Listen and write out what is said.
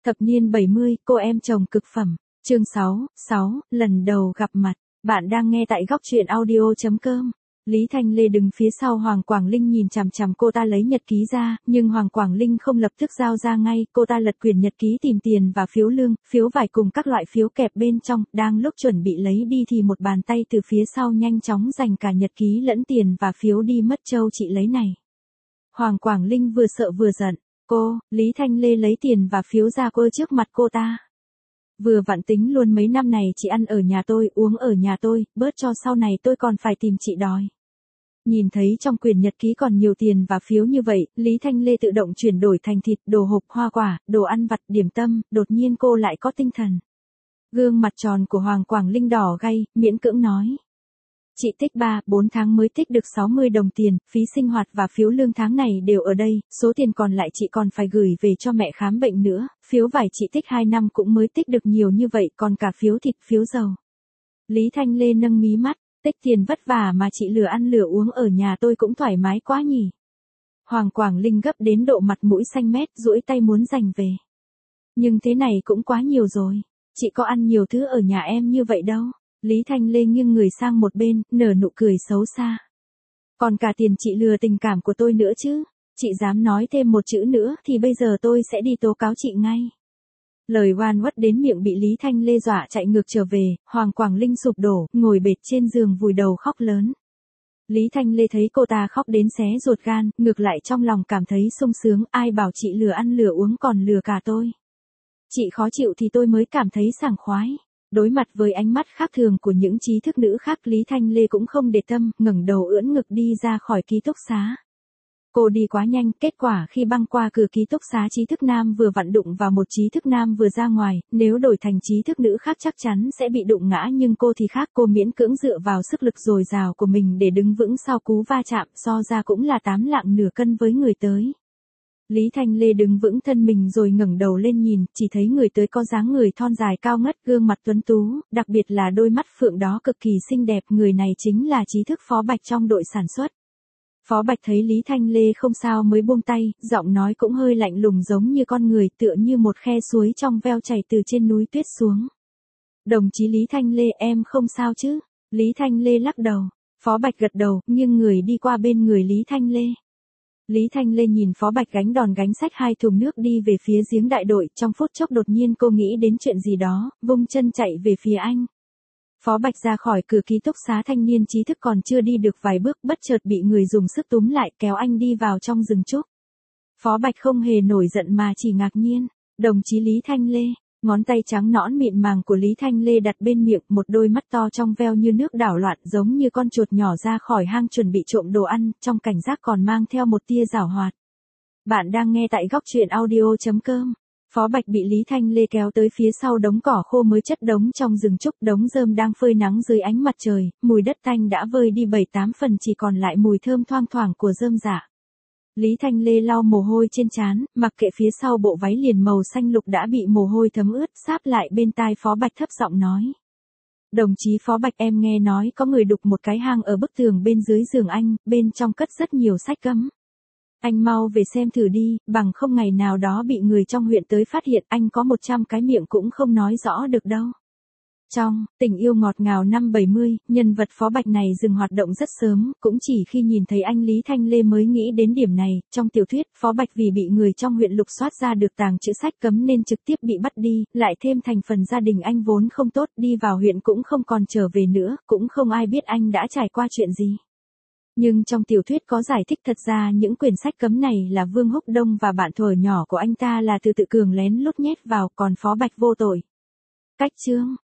Thập niên 70, cô em chồng cực phẩm. Chương 6, lần đầu gặp mặt. Bạn đang nghe tại góc truyện audio.com. Lý Thanh Lê đứng phía sau Hoàng Quảng Linh nhìn chằm chằm cô ta lấy nhật ký ra, nhưng Hoàng Quảng Linh không lập tức giao ra ngay, cô ta lật quyển nhật ký tìm tiền và phiếu lương, phiếu vải cùng các loại phiếu kẹp bên trong, đang lúc chuẩn bị lấy đi thì một bàn tay từ phía sau nhanh chóng giành cả nhật ký lẫn tiền và phiếu đi mất. Châu chị lấy này. Hoàng Quảng Linh vừa sợ vừa giận. Cô, Lý Thanh Lê lấy tiền và phiếu ra cô trước mặt cô ta. Vừa vặn tính luôn mấy năm này chị ăn ở nhà tôi, uống ở nhà tôi, bớt cho sau này tôi còn phải tìm chị đòi. Nhìn thấy trong quyển nhật ký còn nhiều tiền và phiếu như vậy, Lý Thanh Lê tự động chuyển đổi thành thịt, đồ hộp, hoa quả, đồ ăn vặt, điểm tâm, đột nhiên cô lại có tinh thần. Gương mặt tròn của Hoàng Quảng Linh đỏ gay, miễn cưỡng nói. Chị tích 3-4 tháng mới tích được 60 đồng tiền, phí sinh hoạt và phiếu lương tháng này đều ở đây, số tiền còn lại chị còn phải gửi về cho mẹ khám bệnh nữa, phiếu vải chị tích 2 năm cũng mới tích được nhiều như vậy, còn cả phiếu thịt, phiếu dầu. Lý Thanh Lê nâng mí mắt, tích tiền vất vả mà chị lừa ăn lừa uống ở nhà tôi cũng thoải mái quá nhỉ. Hoàng Quảng Linh gấp đến độ mặt mũi xanh mét, duỗi tay muốn giành về. Nhưng thế này cũng quá nhiều rồi, chị có ăn nhiều thứ ở nhà em như vậy đâu. Lý Thanh Lê nghiêng người sang một bên, nở nụ cười xấu xa. Còn cả tiền chị lừa tình cảm của tôi nữa chứ. Chị dám nói thêm một chữ nữa thì bây giờ tôi sẽ đi tố cáo chị ngay. Lời oan uất đến miệng bị Lý Thanh Lê dọa chạy ngược trở về, Hoàng Quảng Linh sụp đổ, ngồi bệt trên giường vùi đầu khóc lớn. Lý Thanh Lê thấy cô ta khóc đến xé ruột gan, ngược lại trong lòng cảm thấy sung sướng, ai bảo chị lừa ăn lừa uống còn lừa cả tôi. Chị khó chịu thì tôi mới cảm thấy sảng khoái. Đối mặt với ánh mắt khác thường của những trí thức nữ khác, Lý Thanh Lê cũng không để tâm, ngẩng đầu ưỡn ngực đi ra khỏi ký túc xá. Cô đi quá nhanh, kết quả khi băng qua cửa ký túc xá trí thức nam vừa vặn đụng vào một trí thức nam vừa ra ngoài, nếu đổi thành trí thức nữ khác chắc chắn sẽ bị đụng ngã, nhưng cô thì khác, cô miễn cưỡng dựa vào sức lực dồi dào của mình để đứng vững sau cú va chạm, so ra cũng là 8 lạng nửa cân với người tới. Lý Thanh Lê đứng vững thân mình rồi ngẩng đầu lên nhìn, chỉ thấy người tới có dáng người thon dài cao ngất, gương mặt tuấn tú, đặc biệt là đôi mắt phượng đó cực kỳ xinh đẹp, người này chính là trí thức Phó Bạch trong đội sản xuất. Phó Bạch thấy Lý Thanh Lê không sao mới buông tay, giọng nói cũng hơi lạnh lùng giống như con người, tựa như một khe suối trong veo chảy từ trên núi tuyết xuống. Đồng chí Lý Thanh Lê, em không sao chứ? Lý Thanh Lê lắc đầu. Phó Bạch gật đầu, nhưng người đi qua bên người Lý Thanh Lê. Lý Thanh Lê nhìn Phó Bạch gánh đòn gánh xách 2 thùng nước đi về phía giếng đại đội, trong phút chốc đột nhiên cô nghĩ đến chuyện gì đó, vung chân chạy về phía anh. Phó Bạch ra khỏi cửa ký túc xá thanh niên trí thức còn chưa đi được vài bước, bất chợt bị người dùng sức túm lại kéo anh đi vào trong rừng trúc. Phó Bạch không hề nổi giận mà chỉ ngạc nhiên. Đồng chí Lý Thanh Lê. Ngón tay trắng nõn mịn màng của Lý Thanh Lê đặt bên miệng, một đôi mắt to trong veo như nước đảo loạn giống như con chuột nhỏ ra khỏi hang chuẩn bị trộm đồ ăn, trong cảnh giác còn mang theo một tia giảo hoạt. Bạn đang nghe tại góc truyện audio.com. Phó Bạch bị Lý Thanh Lê kéo tới phía sau đống cỏ khô mới chất đống trong rừng trúc, đống rơm đang phơi nắng dưới ánh mặt trời, mùi đất tanh đã vơi đi 7-8 phần, chỉ còn lại mùi thơm thoang thoảng của rơm rạ. Lý Thanh Lê lau mồ hôi trên trán, mặc kệ phía sau bộ váy liền màu xanh lục đã bị mồ hôi thấm ướt, sáp lại bên tai Phó Bạch thấp giọng nói. Đồng chí Phó Bạch, em nghe nói có người đục một cái hang ở bức tường bên dưới giường anh, bên trong cất rất nhiều sách cấm. Anh mau về xem thử đi, bằng không ngày nào đó bị người trong huyện tới phát hiện anh có 100 cái miệng cũng không nói rõ được đâu. Trong Tình yêu ngọt ngào năm 70, nhân vật Phó Bạch này dừng hoạt động rất sớm, cũng chỉ khi nhìn thấy anh Lý Thanh Lê mới nghĩ đến điểm này. Trong tiểu thuyết, Phó Bạch vì bị người trong huyện lục soát ra được tàng trữ sách cấm nên trực tiếp bị bắt đi, lại thêm thành phần gia đình anh vốn không tốt, đi vào huyện cũng không còn trở về nữa, cũng không ai biết anh đã trải qua chuyện gì. Nhưng trong tiểu thuyết có giải thích thật ra những quyển sách cấm này là Vương Húc Đông và bạn thuở nhỏ của anh ta là Từ Tự Cường lén lút nhét vào, còn Phó Bạch vô tội. Cách chương